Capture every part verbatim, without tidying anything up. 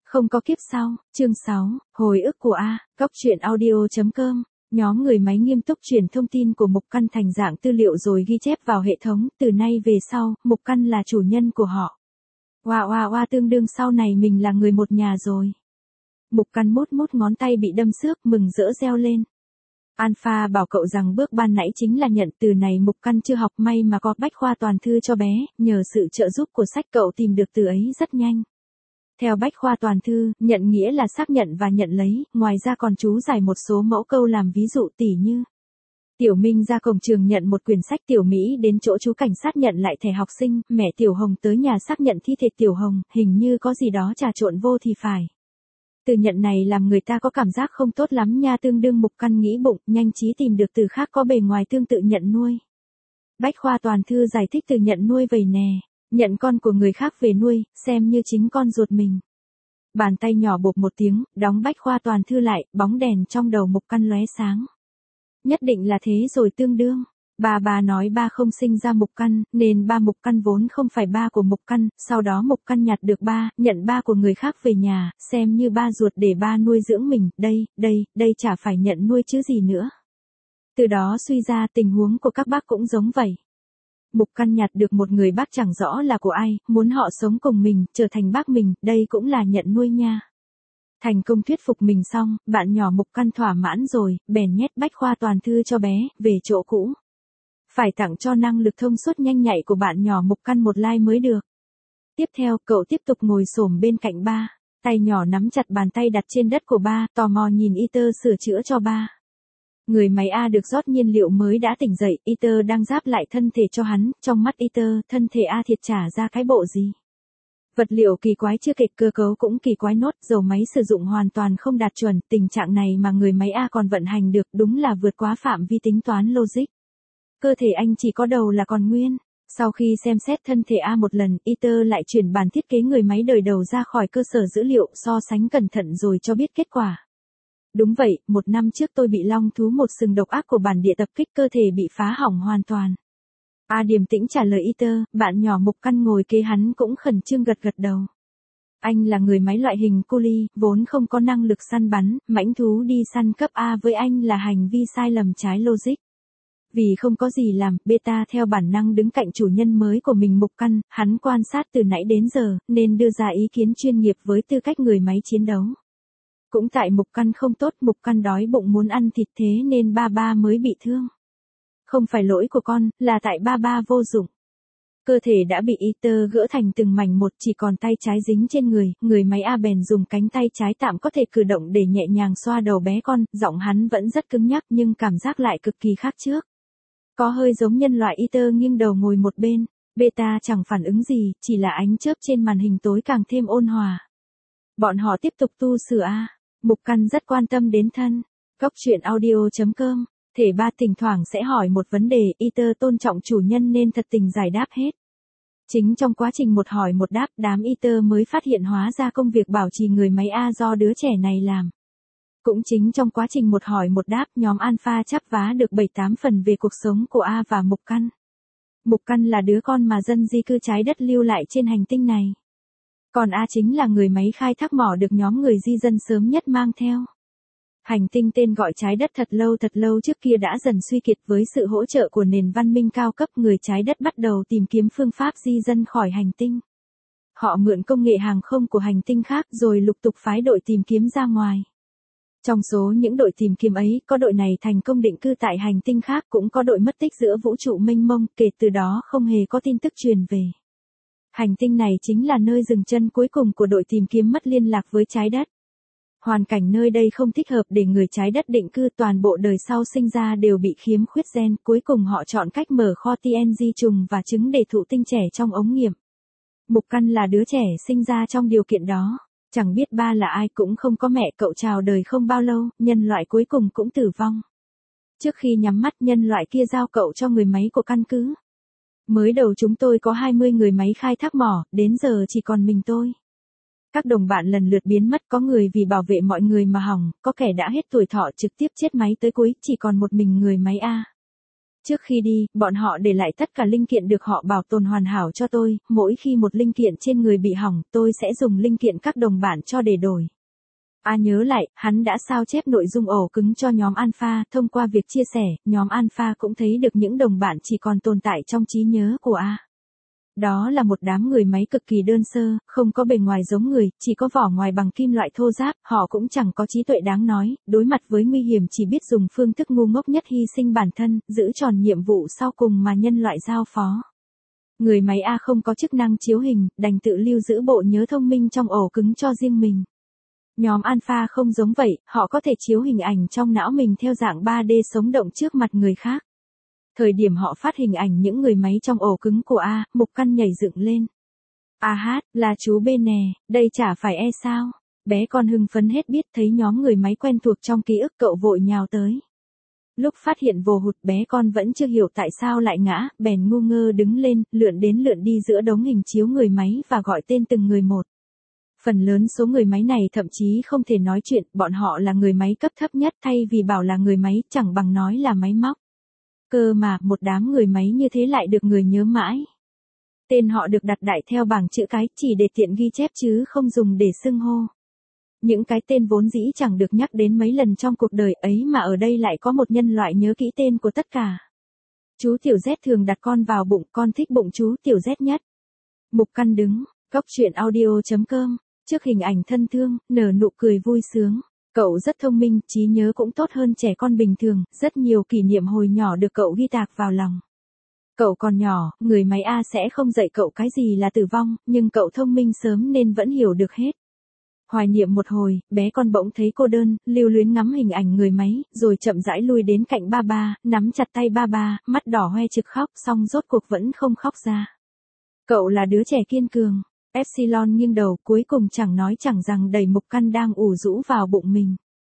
Không có kiếp sau, chương sáu, hồi ức của A, góc truyện audio.com, nhóm người máy nghiêm túc truyền thông tin của Mục Căn thành dạng tư liệu rồi ghi chép vào hệ thống, từ nay về sau, Mục Căn là chủ nhân của họ. Oa oa oa tương đương sau này mình là người một nhà rồi. Mục Căn mút mút ngón tay bị đâm xước, mừng rỡ reo lên. Alpha bảo cậu rằng bước ban nãy chính là nhận, từ này Mục Căn chưa học, may mà có bách khoa toàn thư cho bé, nhờ sự trợ giúp của sách cậu tìm được từ ấy rất nhanh. Theo bách khoa toàn thư, nhận nghĩa là xác nhận và nhận lấy, ngoài ra còn chú giải một số mẫu câu làm ví dụ tỉ như: Tiểu Minh ra cổng trường nhận một quyển sách, Tiểu Mỹ đến chỗ chú cảnh sát nhận lại thẻ học sinh, mẹ Tiểu Hồng tới nhà xác nhận thi thể Tiểu Hồng, hình như có gì đó trà trộn vô thì phải. Từ nhận này làm người ta có cảm giác không tốt lắm nha, tương đương Mục Căn nghĩ bụng, nhanh trí tìm được từ khác có bề ngoài tương tự nhận nuôi. Bách khoa toàn thư giải thích từ nhận nuôi vậy nè. Nhận con của người khác về nuôi, xem như chính con ruột mình. Bàn tay nhỏ bộp một tiếng, đóng bách khoa toàn thư lại, bóng đèn trong đầu Mục Căn lóe sáng. Nhất định là thế rồi, tương đương. Bà bà nói ba không sinh ra Mục Căn, nên ba Mục Căn vốn không phải ba của Mục Căn, sau đó Mục Căn nhặt được ba, nhận ba của người khác về nhà, xem như ba ruột để ba nuôi dưỡng mình, đây, đây, đây chả phải nhận nuôi chứ gì nữa. Từ đó suy ra tình huống của các bác cũng giống vậy. Mục Căn nhặt được một người bác chẳng rõ là của ai, muốn họ sống cùng mình, trở thành bác mình, đây cũng là nhận nuôi nha. Thành công thuyết phục mình xong, bạn nhỏ Mục Căn thỏa mãn rồi, bèn nhét bách khoa toàn thư cho bé, về chỗ cũ. Phải tặng cho năng lực thông suốt nhanh nhạy của bạn nhỏ Mục Căn một like mới được. Tiếp theo, cậu tiếp tục ngồi xổm bên cạnh ba, tay nhỏ nắm chặt bàn tay đặt trên đất của ba, tò mò nhìn Iter sửa chữa cho ba. Người máy A được rót nhiên liệu mới đã tỉnh dậy, Iter đang giáp lại thân thể cho hắn, trong mắt Iter, thân thể A thiệt trả ra cái bộ gì. Vật liệu kỳ quái chưa kể, cơ cấu cũng kỳ quái nốt, dầu máy sử dụng hoàn toàn không đạt chuẩn, tình trạng này mà người máy A còn vận hành được, đúng là vượt quá phạm vi tính toán logic. Cơ thể anh chỉ có đầu là còn nguyên. Sau khi xem xét thân thể A một lần, Iter lại chuyển bản thiết kế người máy đời đầu ra khỏi cơ sở dữ liệu, so sánh cẩn thận rồi cho biết kết quả. Đúng vậy, một năm trước tôi bị long thú một sừng độc ác của bản địa tập kích, cơ thể bị phá hỏng hoàn toàn. A điềm tĩnh trả lời Iter, bạn nhỏ Mục Căn ngồi kế hắn cũng khẩn trương gật gật đầu. Anh là người máy loại hình cu li, vốn không có năng lực săn bắn, mãnh thú đi săn cấp A với anh là hành vi sai lầm trái logic. Vì không có gì làm, Beta theo bản năng đứng cạnh chủ nhân mới của mình Mục Căn, hắn quan sát từ nãy đến giờ, nên đưa ra ý kiến chuyên nghiệp với tư cách người máy chiến đấu. Cũng tại Mục Căn không tốt, Mục Căn đói bụng muốn ăn thịt, thế nên ba ba mới bị thương. Không phải lỗi của con, là tại ba ba vô dụng. Cơ thể đã bị Iter gỡ thành từng mảnh một, chỉ còn tay trái dính trên người, người máy A bèn dùng cánh tay trái tạm có thể cử động để nhẹ nhàng xoa đầu bé con, giọng hắn vẫn rất cứng nhắc nhưng cảm giác lại cực kỳ khác trước. Có hơi giống nhân loại. Iter nghiêng đầu ngồi một bên, Beta chẳng phản ứng gì, chỉ là ánh chớp trên màn hình tối càng thêm ôn hòa. Bọn họ tiếp tục tu sửa A. Mục Căn rất quan tâm đến thân. Góc truyện audio.com, thể ba thỉnh thoảng sẽ hỏi một vấn đề, Iter tôn trọng chủ nhân nên thật tình giải đáp hết. Chính trong quá trình một hỏi một đáp, đám Iter mới phát hiện hóa ra công việc bảo trì người máy A do đứa trẻ này làm. Cũng chính trong quá trình một hỏi một đáp, nhóm Alpha chắp vá được bảy tám phần về cuộc sống của A và Mục Căn. Mục Căn là đứa con mà dân di cư trái đất lưu lại trên hành tinh này. Còn A chính là người máy khai thác mỏ được nhóm người di dân sớm nhất mang theo. Hành tinh tên gọi trái đất thật lâu thật lâu trước kia đã dần suy kiệt, với sự hỗ trợ của nền văn minh cao cấp, người trái đất bắt đầu tìm kiếm phương pháp di dân khỏi hành tinh. Họ mượn công nghệ hàng không của hành tinh khác rồi lục tục phái đội tìm kiếm ra ngoài. Trong số những đội tìm kiếm ấy, có đội này thành công định cư tại hành tinh khác, cũng có đội mất tích giữa vũ trụ mênh mông, kể từ đó không hề có tin tức truyền về. Hành tinh này chính là nơi dừng chân cuối cùng của đội tìm kiếm mất liên lạc với trái đất. Hoàn cảnh nơi đây không thích hợp để người trái đất định cư, toàn bộ đời sau sinh ra đều bị khiếm khuyết gen, cuối cùng họ chọn cách mở kho tê en giê trùng và trứng để thụ tinh trẻ trong ống nghiệm. Mục Căn là đứa trẻ sinh ra trong điều kiện đó. Chẳng biết ba là ai, cũng không có mẹ, cậu chào đời không bao lâu, nhân loại cuối cùng cũng tử vong. Trước khi nhắm mắt, nhân loại kia giao cậu cho người máy của căn cứ. Mới đầu chúng tôi có hai mươi người máy khai thác mỏ, đến giờ chỉ còn mình tôi. Các đồng bạn lần lượt biến mất, có người vì bảo vệ mọi người mà hỏng, có kẻ đã hết tuổi thọ trực tiếp chết máy tới cuối, chỉ còn một mình người máy A. Trước khi đi, bọn họ để lại tất cả linh kiện được họ bảo tồn hoàn hảo cho tôi, mỗi khi một linh kiện trên người bị hỏng, tôi sẽ dùng linh kiện các đồng bạn cho để đổi. A nhớ lại, hắn đã sao chép nội dung ổ cứng cho nhóm Alpha, thông qua việc chia sẻ, nhóm Alpha cũng thấy được những đồng bạn chỉ còn tồn tại trong trí nhớ của A. Đó là một đám người máy cực kỳ đơn sơ, không có bề ngoài giống người, chỉ có vỏ ngoài bằng kim loại thô ráp, họ cũng chẳng có trí tuệ đáng nói, đối mặt với nguy hiểm chỉ biết dùng phương thức ngu ngốc nhất hy sinh bản thân, giữ tròn nhiệm vụ sau cùng mà nhân loại giao phó. Người máy A không có chức năng chiếu hình, đành tự lưu giữ bộ nhớ thông minh trong ổ cứng cho riêng mình. Nhóm Alpha không giống vậy, họ có thể chiếu hình ảnh trong não mình theo dạng ba D sống động trước mặt người khác. Thời điểm họ phát hình ảnh những người máy trong ổ cứng của A, Mục Căn nhảy dựng lên. A hát, là chú B nè, đây chả phải E sao? Bé con hưng phấn hết biết thấy nhóm người máy quen thuộc trong ký ức cậu vội nhào tới. Lúc phát hiện vồ hụt bé con vẫn chưa hiểu tại sao lại ngã, bèn ngu ngơ đứng lên, lượn đến lượn đi giữa đống hình chiếu người máy và gọi tên từng người một. Phần lớn số người máy này thậm chí không thể nói chuyện, bọn họ là người máy cấp thấp nhất thay vì bảo là người máy chẳng bằng nói là máy móc. Cơ mà, một đám người máy như thế lại được người nhớ mãi. Tên họ được đặt đại theo bảng chữ cái, chỉ để tiện ghi chép chứ không dùng để xưng hô. Những cái tên vốn dĩ chẳng được nhắc đến mấy lần trong cuộc đời ấy mà ở đây lại có một nhân loại nhớ kỹ tên của tất cả. Chú Tiểu Z thường đặt con vào bụng, con thích bụng chú Tiểu Z nhất. Mục Căn đứng, Cóc Truyện Audio chấm com, trước hình ảnh thân thương, nở nụ cười vui sướng. Cậu rất thông minh, trí nhớ cũng tốt hơn trẻ con bình thường, rất nhiều kỷ niệm hồi nhỏ được cậu ghi tạc vào lòng. Cậu còn nhỏ, người máy A sẽ không dạy cậu cái gì là tử vong, nhưng cậu thông minh sớm nên vẫn hiểu được hết. Hoài niệm một hồi, bé con bỗng thấy cô đơn, lưu luyến ngắm hình ảnh người máy, rồi chậm rãi lui đến cạnh ba ba, nắm chặt tay ba ba, mắt đỏ hoe trực khóc, xong rốt cuộc vẫn không khóc ra. Cậu là đứa trẻ kiên cường. Epsilon nghiêng đầu, cuối cùng chẳng nói chẳng rằng đẩy Mục Căn đang ủ rũ vào bụng mình.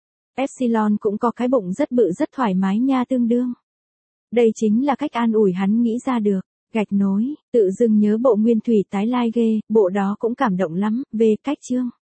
Epsilon cũng có cái bụng rất bự rất thoải mái nha tương đương. Đây chính là cách an ủi hắn nghĩ ra được. Gạch nối, tự dưng nhớ bộ Nguyên Thủy tái lai ghê, bộ đó cũng cảm động lắm, về cách chương.